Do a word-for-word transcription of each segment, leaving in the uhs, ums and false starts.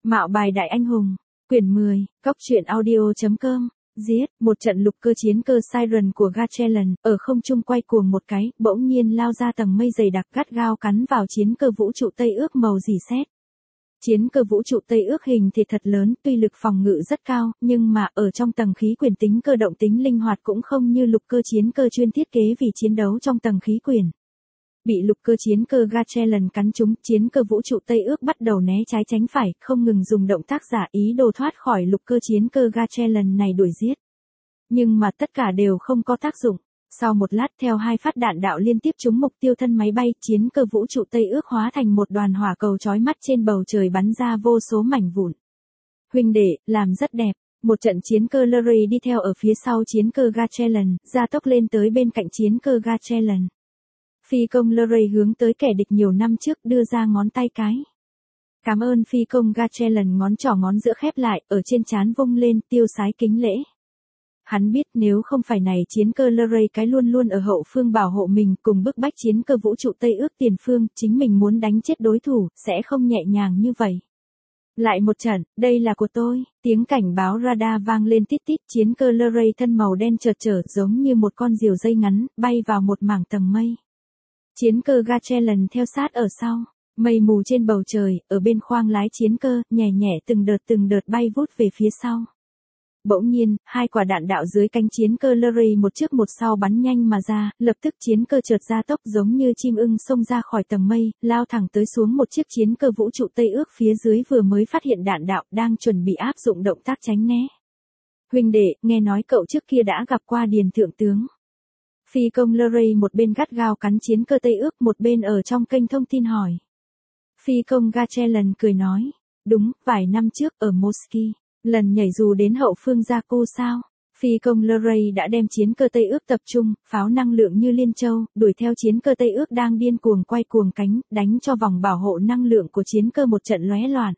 Mạo bài đại anh hùng, quyển mười, cóc truyện audio.com, giết, một trận lục cơ chiến cơ Siren của Gatchellan, ở không trung quay cuồng một cái, bỗng nhiên lao ra tầng mây dày đặc gắt gao cắn vào chiến cơ vũ trụ Tây ước màu rỉ sét. Chiến cơ vũ trụ Tây ước hình thì thật lớn, tuy lực phòng ngự rất cao, nhưng mà ở trong tầng khí quyển tính cơ động tính linh hoạt cũng không như lục cơ chiến cơ chuyên thiết kế vì chiến đấu trong tầng khí quyển. Bị lục cơ chiến cơ Gatchellan cắn trúng, chiến cơ vũ trụ Tây ước bắt đầu né trái tránh phải, không ngừng dùng động tác giả ý đồ thoát khỏi lục cơ chiến cơ Gatchellan này đuổi giết. Nhưng mà tất cả đều không có tác dụng. Sau một lát theo hai phát đạn đạo liên tiếp trúng mục tiêu thân máy bay, chiến cơ vũ trụ Tây ước hóa thành một đoàn hỏa cầu chói mắt trên bầu trời bắn ra vô số mảnh vụn. Huynh đệ, làm rất đẹp. Một trận chiến cơ Luray đi theo ở phía sau chiến cơ Gatchellan, gia tốc lên tới bên cạnh chiến cơ Gatchellan. Phi công Luray hướng tới kẻ địch nhiều năm trước đưa ra ngón tay cái. Cảm ơn phi công Gatchellan ngón trỏ ngón giữa khép lại, ở trên trán vung lên tiêu sái kính lễ. Hắn biết nếu không phải này chiến cơ Luray cái luôn luôn ở hậu phương bảo hộ mình cùng bức bách chiến cơ vũ trụ Tây ước tiền phương, chính mình muốn đánh chết đối thủ, sẽ không nhẹ nhàng như vậy. Lại một trận, đây là của tôi, tiếng cảnh báo radar vang lên tít tít, chiến cơ Luray thân màu đen chợt trở giống như một con diều dây ngắn, bay vào một mảng tầng mây. Chiến cơ Gatchellan theo sát ở sau, mây mù trên bầu trời, ở bên khoang lái chiến cơ, nhẹ nhẹ từng đợt từng đợt bay vút về phía sau. Bỗng nhiên, hai quả đạn đạo dưới cánh chiến cơ Luray một trước một sau bắn nhanh mà ra, lập tức chiến cơ chợt ra tốc giống như chim ưng xông ra khỏi tầng mây, lao thẳng tới xuống một chiếc chiến cơ vũ trụ Tây ước phía dưới vừa mới phát hiện đạn đạo, đang chuẩn bị áp dụng động tác tránh né. Huynh đệ, nghe nói cậu trước kia đã gặp qua Điền thượng tướng. Phi công Luray một bên gắt gao cắn chiến cơ Tây ước, một bên ở trong kênh thông tin hỏi. Phi công Gatchellan cười nói, đúng, vài năm trước ở Moski, lần nhảy dù đến hậu phương Jakku sao? Phi công Luray đã đem chiến cơ Tây ước tập trung, pháo năng lượng như liên châu, đuổi theo chiến cơ Tây ước đang điên cuồng quay cuồng cánh, đánh cho vòng bảo hộ năng lượng của chiến cơ một trận lóe loạn.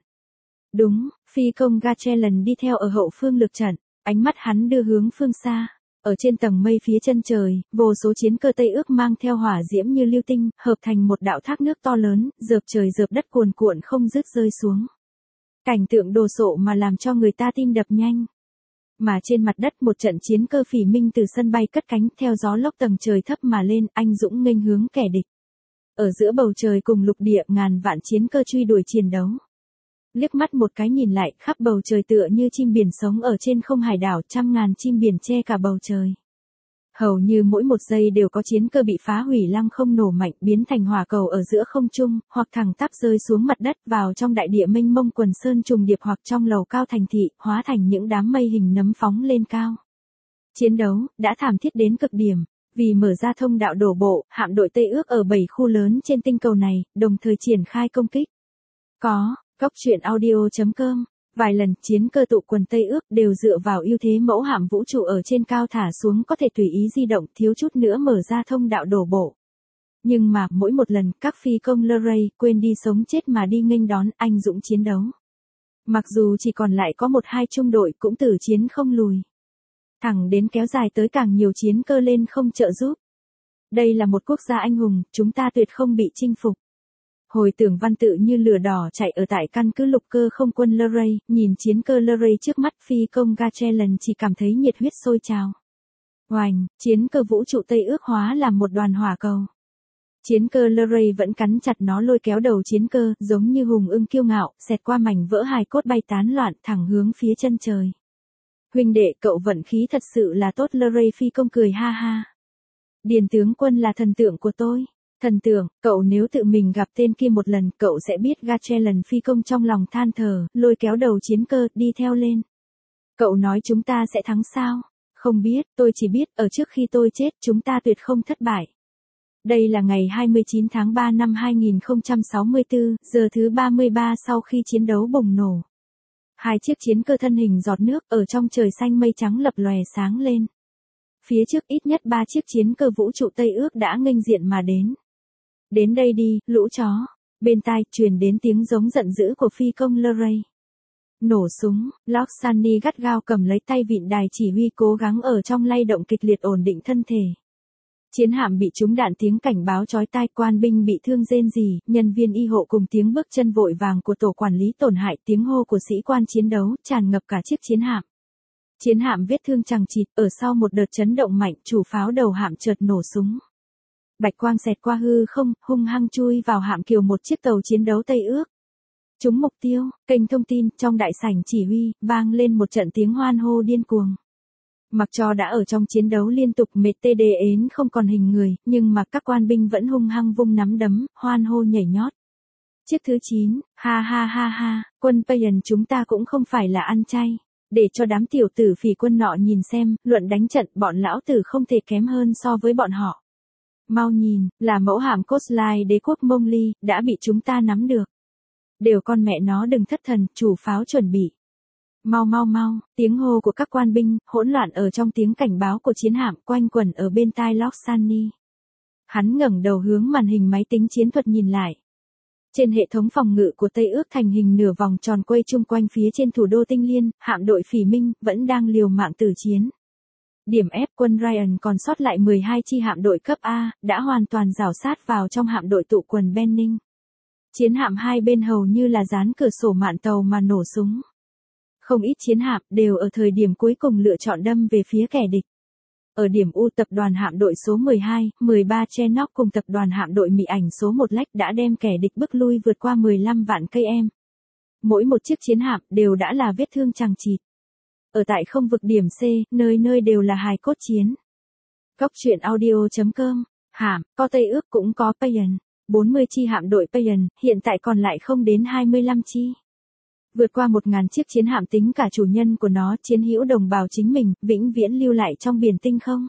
Đúng, phi công Gatchellan đi theo ở hậu phương lược trận, ánh mắt hắn đưa hướng phương xa. Ở trên tầng mây phía chân trời, vô số chiến cơ Tây ước mang theo hỏa diễm như lưu tinh, hợp thành một đạo thác nước to lớn, dợp trời dợp đất cuồn cuộn không dứt rơi xuống. Cảnh tượng đồ sộ mà làm cho người ta tim đập nhanh. Mà trên mặt đất một trận chiến cơ phỉ minh từ sân bay cất cánh theo gió lốc tầng trời thấp mà lên, anh dũng nghênh hướng kẻ địch. Ở giữa bầu trời cùng lục địa ngàn vạn chiến cơ truy đuổi chiến đấu. Liếc mắt một cái nhìn lại, khắp bầu trời tựa như chim biển sống ở trên không hải đảo, trăm ngàn chim biển che cả bầu trời. Hầu như mỗi một giây đều có chiến cơ bị phá hủy lăng không nổ mạnh, biến thành hỏa cầu ở giữa không trung, hoặc thẳng tắp rơi xuống mặt đất vào trong đại địa mênh mông quần sơn trùng điệp, hoặc trong lầu cao thành thị, hóa thành những đám mây hình nấm phóng lên cao. Chiến đấu đã thảm thiết đến cực điểm, vì mở ra thông đạo đổ bộ, hạm đội Tây ước ở bảy khu lớn trên tinh cầu này, đồng thời triển khai công kích. Có cóc truyện audio.com, vài lần chiến cơ tụ quần Tây ước đều dựa vào ưu thế mẫu hạm vũ trụ ở trên cao thả xuống có thể tùy ý di động, thiếu chút nữa mở ra thông đạo đổ bộ. Nhưng mà mỗi một lần các phi công Luray quên đi sống chết mà đi nghênh đón anh dũng chiến đấu. Mặc dù chỉ còn lại có một hai trung đội cũng tử chiến không lùi. Thẳng đến kéo dài tới càng nhiều chiến cơ lên không trợ giúp. Đây là một quốc gia anh hùng, chúng ta tuyệt không bị chinh phục. Hồi tưởng văn tự như lửa đỏ chạy ở tại căn cứ lục cơ không quân Luray, nhìn chiến cơ Luray trước mắt, phi công Gatchellan chỉ cảm thấy nhiệt huyết sôi trào. Oành, chiến cơ vũ trụ Tây ước hóa làm một đoàn hỏa cầu. Chiến cơ Luray vẫn cắn chặt nó lôi kéo đầu chiến cơ, giống như hùng ưng kiêu ngạo, xẹt qua mảnh vỡ hài cốt bay tán loạn thẳng hướng phía chân trời. Huynh đệ, cậu vận khí thật sự là tốt. Luray phi công cười ha ha. Điền tướng quân là thần tượng của tôi. Thần tượng, cậu nếu tự mình gặp tên kia một lần, cậu sẽ biết. Gatchellan phi công trong lòng than thở, lôi kéo đầu chiến cơ, đi theo lên. Cậu nói chúng ta sẽ thắng sao? Không biết, tôi chỉ biết, ở trước khi tôi chết, chúng ta tuyệt không thất bại. Đây là ngày hai mươi chín tháng ba năm hai nghìn không trăm sáu mươi tư, giờ thứ ba mươi ba sau khi chiến đấu bùng nổ. Hai chiếc chiến cơ thân hình giọt nước, ở trong trời xanh mây trắng lập lòe sáng lên. Phía trước ít nhất ba chiếc chiến cơ vũ trụ Tây ước đã nghênh diện mà đến. Đến đây đi, lũ chó. Bên tai truyền đến tiếng giống giận dữ của phi công Luray. Nổ súng, Loxani gắt gao cầm lấy tay vịn đài chỉ huy, cố gắng ở trong lay động kịch liệt ổn định thân thể. Chiến hạm bị trúng đạn, tiếng cảnh báo chói tai, quan binh bị thương rên rỉ, nhân viên y hộ cùng tiếng bước chân vội vàng của tổ quản lý tổn hại, tiếng hô của sĩ quan chiến đấu, tràn ngập cả chiếc chiến hạm. Chiến hạm vết thương chằng chịt, ở sau một đợt chấn động mạnh, chủ pháo đầu hạm chợt nổ súng. Bạch quang xẹt qua hư không, hung hăng chui vào hạm kiều một chiếc tàu chiến đấu Tây Ước. Trúng mục tiêu, kênh thông tin, trong đại sảnh chỉ huy, vang lên một trận tiếng hoan hô điên cuồng. Mặc cho đã ở trong chiến đấu liên tục mệt tê đê ến không còn hình người, nhưng mà các quan binh vẫn hung hăng vung nắm đấm, hoan hô nhảy nhót. Chiếc thứ chín, ha ha ha ha, quân Payan chúng ta cũng không phải là ăn chay. Để cho đám tiểu tử phỉ quân nọ nhìn xem, luận đánh trận bọn lão tử không thể kém hơn so với bọn họ. Mau nhìn, là mẫu hạm Coastline đế quốc Mongli, đã bị chúng ta nắm được. Đều con mẹ nó đừng thất thần, chủ pháo chuẩn bị. Mau mau mau, tiếng hô của các quan binh, hỗn loạn ở trong tiếng cảnh báo của chiến hạm quanh quẩn ở bên tai Loxani. Hắn ngẩng đầu hướng màn hình máy tính chiến thuật nhìn lại. Trên hệ thống phòng ngự của Tây Ước thành hình nửa vòng tròn quay chung quanh phía trên thủ đô Tinh Liên, hạm đội Phỉ Minh vẫn đang liều mạng tử chiến. Điểm ép quân Ryan còn sót lại mười hai chi hạm đội cấp A, đã hoàn toàn rào sát vào trong hạm đội tụ quần Benning. Chiến hạm hai bên hầu như là dán cửa sổ mạn tàu mà nổ súng. Không ít chiến hạm đều ở thời điểm cuối cùng lựa chọn đâm về phía kẻ địch. Ở điểm U, tập đoàn hạm đội số mười hai, mười ba Chenock cùng tập đoàn hạm đội Mỹ ảnh số một Lách đã đem kẻ địch bức lui vượt qua mười lăm vạn cây em. Mỗi một chiếc chiến hạm đều đã là vết thương chằng chịt. Ở tại không vực điểm C, nơi nơi đều là hài cốt chiến. Góc truyện audio chấm com, hạm, có Tây Ước cũng có Payan. bốn mươi chi hạm đội Payan, hiện tại còn lại không đến hai mươi lăm chi. Vượt qua một ngàn chiếc chiến hạm tính cả chủ nhân của nó, chiến hữu đồng bào chính mình, vĩnh viễn lưu lại trong biển tinh không.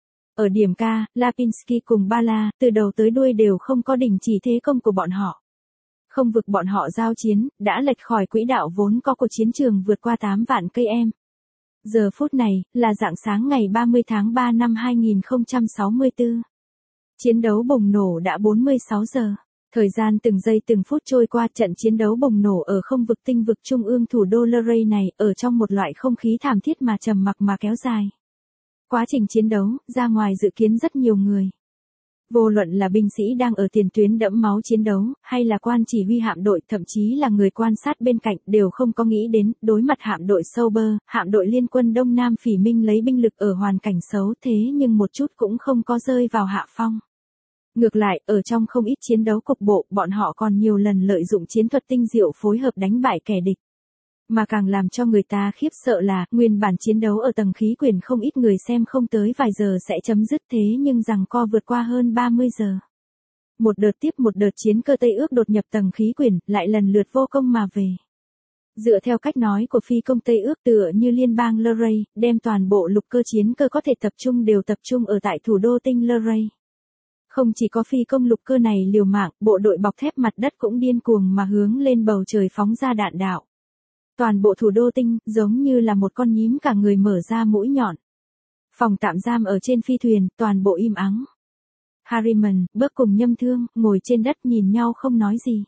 Ở điểm K, Lapinski cùng Bala, từ đầu tới đuôi đều không có đình chỉ thế công của bọn họ. Không vực bọn họ giao chiến, đã lệch khỏi quỹ đạo vốn có của chiến trường vượt qua tám vạn cây em. Giờ phút này, là rạng sáng ngày ba mươi tháng ba năm hai nghìn không trăm sáu mươi tư. Chiến đấu bùng nổ đã bốn mươi sáu giờ. Thời gian từng giây từng phút trôi qua, trận chiến đấu bùng nổ ở không vực tinh vực trung ương thủ đô Luray này, ở trong một loại không khí thảm thiết mà trầm mặc mà kéo dài. Quá trình chiến đấu, ra ngoài dự kiến rất nhiều người. Vô luận là binh sĩ đang ở tiền tuyến đẫm máu chiến đấu, hay là quan chỉ huy hạm đội, thậm chí là người quan sát bên cạnh, đều không có nghĩ đến, đối mặt hạm đội Sauber, hạm đội liên quân Đông Nam Phỉ Minh lấy binh lực ở hoàn cảnh xấu thế nhưng một chút cũng không có rơi vào hạ phong. Ngược lại, ở trong không ít chiến đấu cục bộ, bọn họ còn nhiều lần lợi dụng chiến thuật tinh diệu phối hợp đánh bại kẻ địch. Mà càng làm cho người ta khiếp sợ là, nguyên bản chiến đấu ở tầng khí quyển không ít người xem không tới vài giờ sẽ chấm dứt thế nhưng rằng co vượt qua hơn ba mươi giờ. Một đợt tiếp một đợt chiến cơ Tây Ước đột nhập tầng khí quyển, lại lần lượt vô công mà về. Dựa theo cách nói của phi công Tây Ước tựa như liên bang Luray, đem toàn bộ lục cơ chiến cơ có thể tập trung đều tập trung ở tại thủ đô tinh Luray. Không chỉ có phi công lục cơ này liều mạng, bộ đội bọc thép mặt đất cũng điên cuồng mà hướng lên bầu trời phóng ra đạn đạo. Toàn bộ thủ đô tinh, giống như là một con nhím cả người mở ra mũi nhọn. Phòng tạm giam ở trên phi thuyền, toàn bộ im ắng. Harriman, bước cùng Nhâm Thương, ngồi trên đất nhìn nhau không nói gì.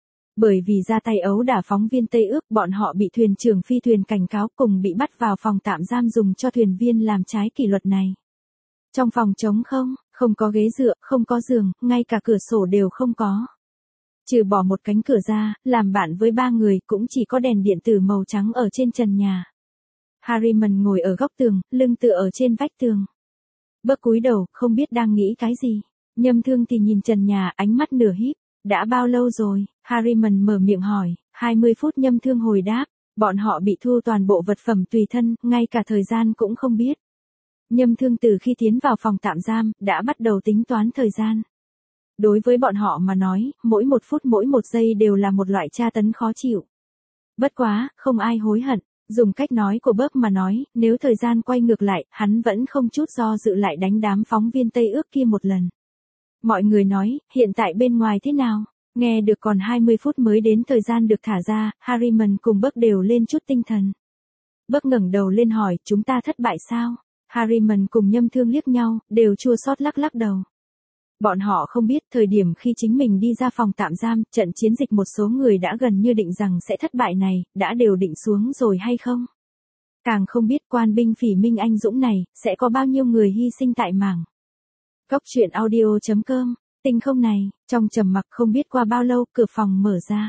Bởi vì ra tay ấu đả phóng viên Tây Ước, bọn họ bị thuyền trưởng phi thuyền cảnh cáo cùng bị bắt vào phòng tạm giam dùng cho thuyền viên làm trái kỷ luật này. Trong phòng trống không, không có ghế dựa, không có giường, ngay cả cửa sổ đều không có. Trừ bỏ một cánh cửa ra, làm bạn với ba người cũng chỉ có đèn điện tử màu trắng ở trên trần nhà. Harriman ngồi ở góc tường, lưng tựa ở trên vách tường. Bước cúi đầu, không biết đang nghĩ cái gì. Nhâm Thương thì nhìn trần nhà, ánh mắt nửa híp. Đã bao lâu rồi? Harriman mở miệng hỏi. hai mươi phút. Nhâm Thương hồi đáp. Bọn họ bị thu toàn bộ vật phẩm tùy thân, ngay cả thời gian cũng không biết. Nhâm Thương từ khi tiến vào phòng tạm giam, đã bắt đầu tính toán thời gian. Đối với bọn họ mà nói, mỗi một phút mỗi một giây đều là một loại tra tấn khó chịu. Bất quá, không ai hối hận. Dùng cách nói của Burke mà nói, nếu thời gian quay ngược lại, hắn vẫn không chút do dự lại đánh đám phóng viên Tây Ước kia một lần. Mọi người nói, hiện tại bên ngoài thế nào? Nghe được còn hai mươi phút mới đến thời gian được thả ra, Harriman cùng Burke đều lên chút tinh thần. Burke ngẩng đầu lên hỏi, chúng ta thất bại sao? Harriman cùng Nhâm Thương liếc nhau, đều chua xót lắc lắc đầu. Bọn họ không biết thời điểm khi chính mình đi ra phòng tạm giam, trận chiến dịch một số người đã gần như định rằng sẽ thất bại này, đã đều định xuống rồi hay không. Càng không biết quan binh Phỉ Minh anh dũng này, sẽ có bao nhiêu người hy sinh tại mảng. Cóc truyện audio chấm com, tinh không này, trong trầm mặc không biết qua bao lâu, cửa phòng mở ra.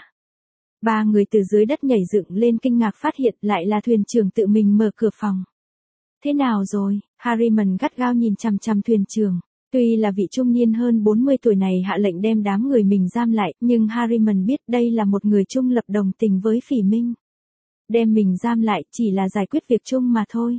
Ba người từ dưới đất nhảy dựng lên kinh ngạc phát hiện lại là thuyền trưởng tự mình mở cửa phòng. Thế nào rồi? Harriman gắt gao nhìn chằm chằm thuyền trưởng. Tuy là vị trung niên hơn bốn mươi tuổi này hạ lệnh đem đám người mình giam lại, nhưng Harriman biết đây là một người trung lập đồng tình với Phỉ Minh. Đem mình giam lại chỉ là giải quyết việc chung mà thôi.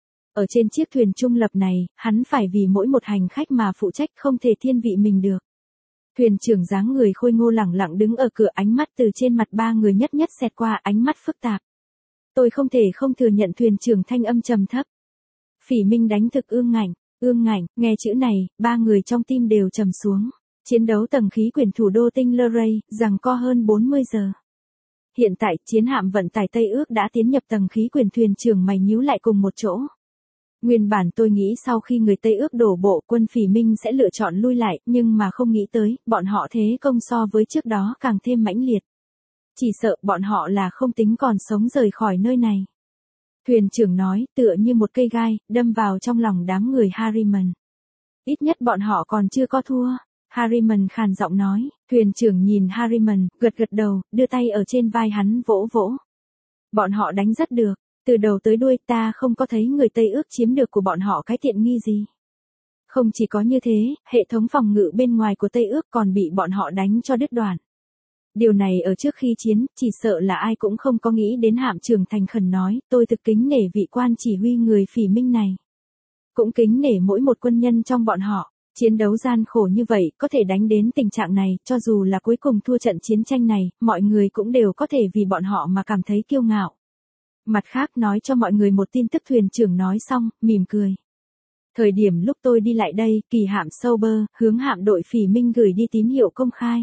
Ở trên chiếc thuyền trung lập này, hắn phải vì mỗi một hành khách mà phụ trách, không thể thiên vị mình được. Thuyền trưởng dáng người khôi ngô lẳng lặng đứng ở cửa, ánh mắt từ trên mặt ba người nhất nhất xẹt qua, ánh mắt phức tạp. Tôi không thể không thừa nhận, thuyền trưởng thanh âm trầm thấp. Phỉ Minh đánh thực ương ngạnh, ương ngạnh, nghe chữ này, ba người trong tim đều trầm xuống. Chiến đấu tầng khí quyển thủ đô tinh Luray, giằng co hơn bốn mươi giờ. Hiện tại, chiến hạm vận tải Tây Ước đã tiến nhập tầng khí quyển, thuyền trưởng mày nhíu lại cùng một chỗ. Nguyên bản tôi nghĩ sau khi người Tây Ước đổ bộ, quân Phỉ Minh sẽ lựa chọn lui lại, nhưng mà không nghĩ tới, bọn họ thế công so với trước đó càng thêm mãnh liệt. Chỉ sợ bọn họ là không tính còn sống rời khỏi nơi này. Thuyền trưởng nói, tựa như một cây gai, đâm vào trong lòng đám người Harriman. Ít nhất bọn họ còn chưa có thua. Harriman khàn giọng nói, thuyền trưởng nhìn Harriman, gật gật đầu, đưa tay ở trên vai hắn vỗ vỗ. Bọn họ đánh rất được, từ đầu tới đuôi ta không có thấy người Tây Ước chiếm được của bọn họ cái tiện nghi gì. Không chỉ có như thế, hệ thống phòng ngự bên ngoài của Tây Ước còn bị bọn họ đánh cho đứt đoạn. Điều này ở trước khi chiến, chỉ sợ là ai cũng không có nghĩ đến. Hạm trưởng thành khẩn nói, tôi thực kính nể vị quan chỉ huy người Phỉ Minh này. Cũng kính nể mỗi một quân nhân trong bọn họ. Chiến đấu gian khổ như vậy, có thể đánh đến tình trạng này, cho dù là cuối cùng thua trận chiến tranh này, mọi người cũng đều có thể vì bọn họ mà cảm thấy kiêu ngạo. Mặt khác nói cho mọi người một tin tức, thuyền trưởng nói xong, mỉm cười. Thời điểm lúc tôi đi lại đây, kỳ hạm Sauber, hướng hạm đội Phỉ Minh gửi đi tín hiệu công khai.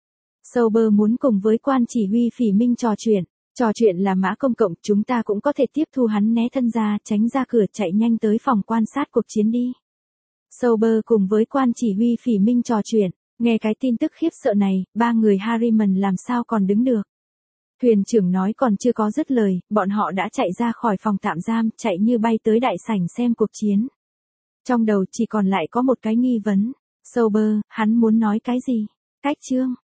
Sauber muốn cùng với quan chỉ huy Phỉ Minh trò chuyện. Trò chuyện là mã công cộng, chúng ta cũng có thể tiếp thu hắn né thân ra, tránh ra cửa, chạy nhanh tới phòng quan sát cuộc chiến đi. Sauber cùng với quan chỉ huy Phỉ Minh trò chuyện, nghe cái tin tức khiếp sợ này, ba người Harriman làm sao còn đứng được. Thuyền trưởng nói còn chưa có dứt lời, bọn họ đã chạy ra khỏi phòng tạm giam, chạy như bay tới đại sảnh xem cuộc chiến. Trong đầu chỉ còn lại có một cái nghi vấn. Sauber, hắn muốn nói cái gì? Cách chương.